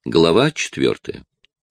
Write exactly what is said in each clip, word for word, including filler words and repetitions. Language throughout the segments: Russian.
Глава четвертая.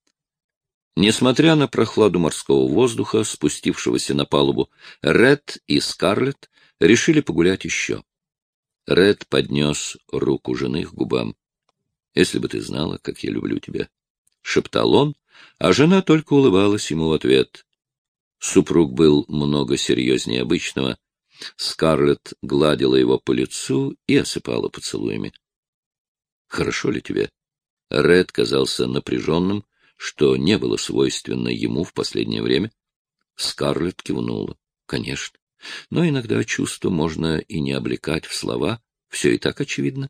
Несмотря на прохладу морского воздуха, спустившегося на палубу, Ред и Скарлетт решили погулять еще. Ред поднес руку жены к губам. «Если бы ты знала, как я люблю тебя», — шептал он, а жена только улыбалась ему в ответ. Супруг был много серьезнее обычного. Скарлетт гладила его по лицу и осыпала поцелуями. «Хорошо ли тебе?» Ред казался напряженным, что не было свойственно ему в последнее время. Скарлетт кивнула. «Конечно. Но иногда чувство можно и не облекать в слова. Все и так очевидно».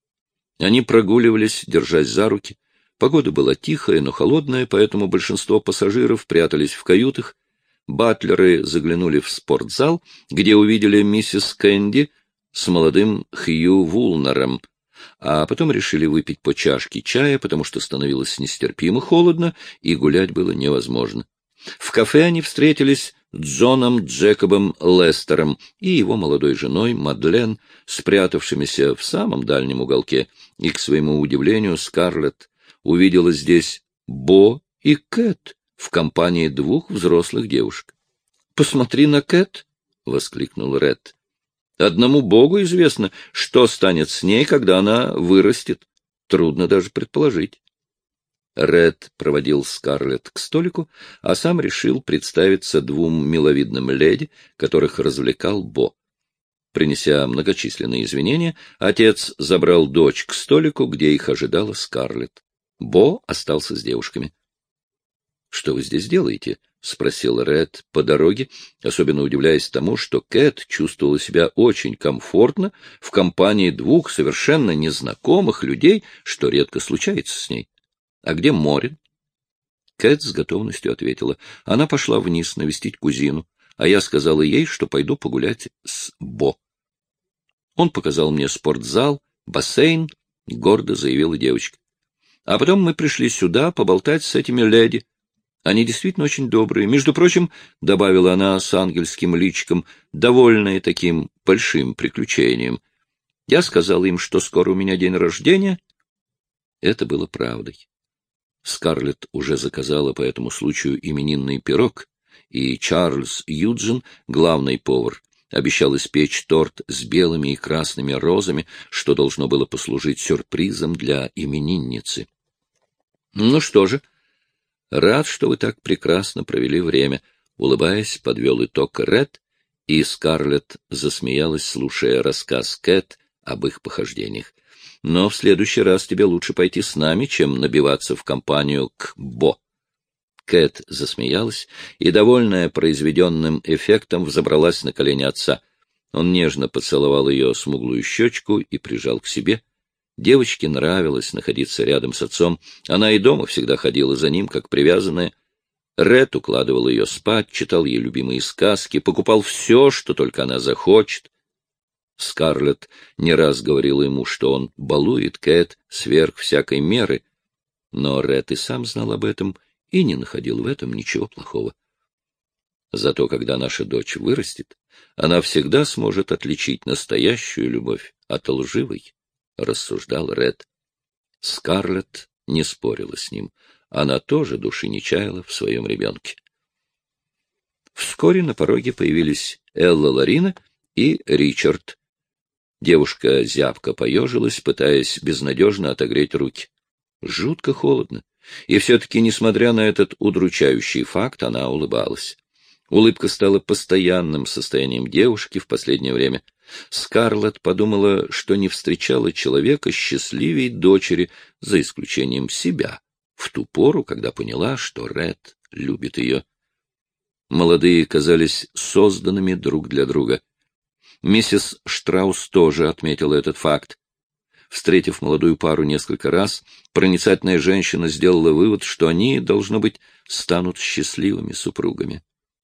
Они прогуливались, держась за руки. Погода была тихая, но холодная, поэтому большинство пассажиров прятались в каютах. Батлеры заглянули в спортзал, где увидели миссис Кэнди с молодым Хью Вулнером, а потом решили выпить по чашке чая, потому что становилось нестерпимо холодно, и гулять было невозможно. В кафе они встретились с Джоном Джекобом Лестером и его молодой женой Мадлен, спрятавшимися в самом дальнем уголке, и, к своему удивлению, Скарлетт увидела здесь Бо и Кэт в компании двух взрослых девушек. «Посмотри на Кэт!» — воскликнул Ред. «Одному Богу известно, что станет с ней, когда она вырастет. Трудно даже предположить». Ред проводил Скарлетт к столику, а сам решил представиться двум миловидным леди, которых развлекал Бо. Принеся многочисленные извинения, отец забрал дочь к столику, где их ожидала Скарлетт. Бо остался с девушками. — Что вы здесь делаете? — спросил Ред по дороге, особенно удивляясь тому, что Кэт чувствовала себя очень комфортно в компании двух совершенно незнакомых людей, что редко случается с ней. — А где Морин? Кэт с готовностью ответила. Она пошла вниз навестить кузину, а я сказала ей, что пойду погулять с Бо. Он показал мне спортзал, бассейн, — гордо заявила девочка. А потом мы пришли сюда поболтать с этими леди. Они действительно очень добрые. Между прочим, — добавила она с ангельским личиком, довольная таким большим приключением, — я сказала им, что скоро у меня день рождения. Это было правдой. Скарлетт уже заказала по этому случаю именинный пирог, и Чарльз Юджин, главный повар, обещал испечь торт с белыми и красными розами, что должно было послужить сюрпризом для именинницы. — Ну что же, рад, что вы так прекрасно провели время, — улыбаясь, подвел итог Ред, и Скарлетт засмеялась, слушая рассказ Кэт об их похождениях. — Но в следующий раз тебе лучше пойти с нами, чем набиваться в компанию к Бо. Кэт засмеялась и, довольная произведенным эффектом, взобралась на колени отца. Он нежно поцеловал ее смуглую щечку и прижал к себе. Девочке нравилось находиться рядом с отцом. Она и дома всегда ходила за ним, как привязанная. Ред укладывал ее спать, читал ей любимые сказки, покупал все, что только она захочет. Скарлетт не раз говорила ему, что он балует Кэт сверх всякой меры, но Ред и сам знал об этом и не находил в этом ничего плохого. Зато когда наша дочь вырастет, она всегда сможет отличить настоящую любовь от лживой, — рассуждал Ред. Скарлетт не спорила с ним. Она тоже души не чаяла в своем ребенке. Вскоре на пороге появились Элла Ларина и Ричард. Девушка зябко поежилась, пытаясь безнадежно отогреть руки. Жутко холодно. И все-таки, несмотря на этот удручающий факт, она улыбалась. Улыбка стала постоянным состоянием девушки в последнее время. Скарлетт подумала, что не встречала человека счастливее дочери, за исключением себя, в ту пору, когда поняла, что Ред любит ее. Молодые казались созданными друг для друга. Миссис Штраус тоже отметила этот факт. Встретив молодую пару несколько раз, проницательная женщина сделала вывод, что они, должно быть, станут счастливыми супругами.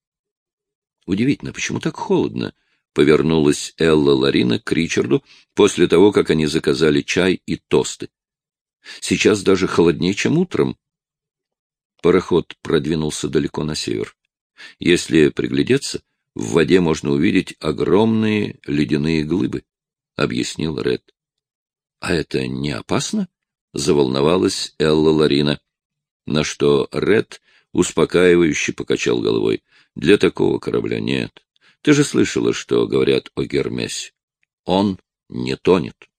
Удивительно, почему так холодно? — повернулась Элла Ларина к Ричарду после того, как они заказали чай и тосты. — Сейчас даже холоднее, чем утром. Пароход продвинулся далеко на север. Если приглядеться, в воде можно увидеть огромные ледяные глыбы, — объяснил Ред. — А это не опасно? — заволновалась Элла Ларина, на что Ред успокаивающе покачал головой. — Для такого корабля нет. Ты же слышала, что говорят о Гермесе. Он не тонет.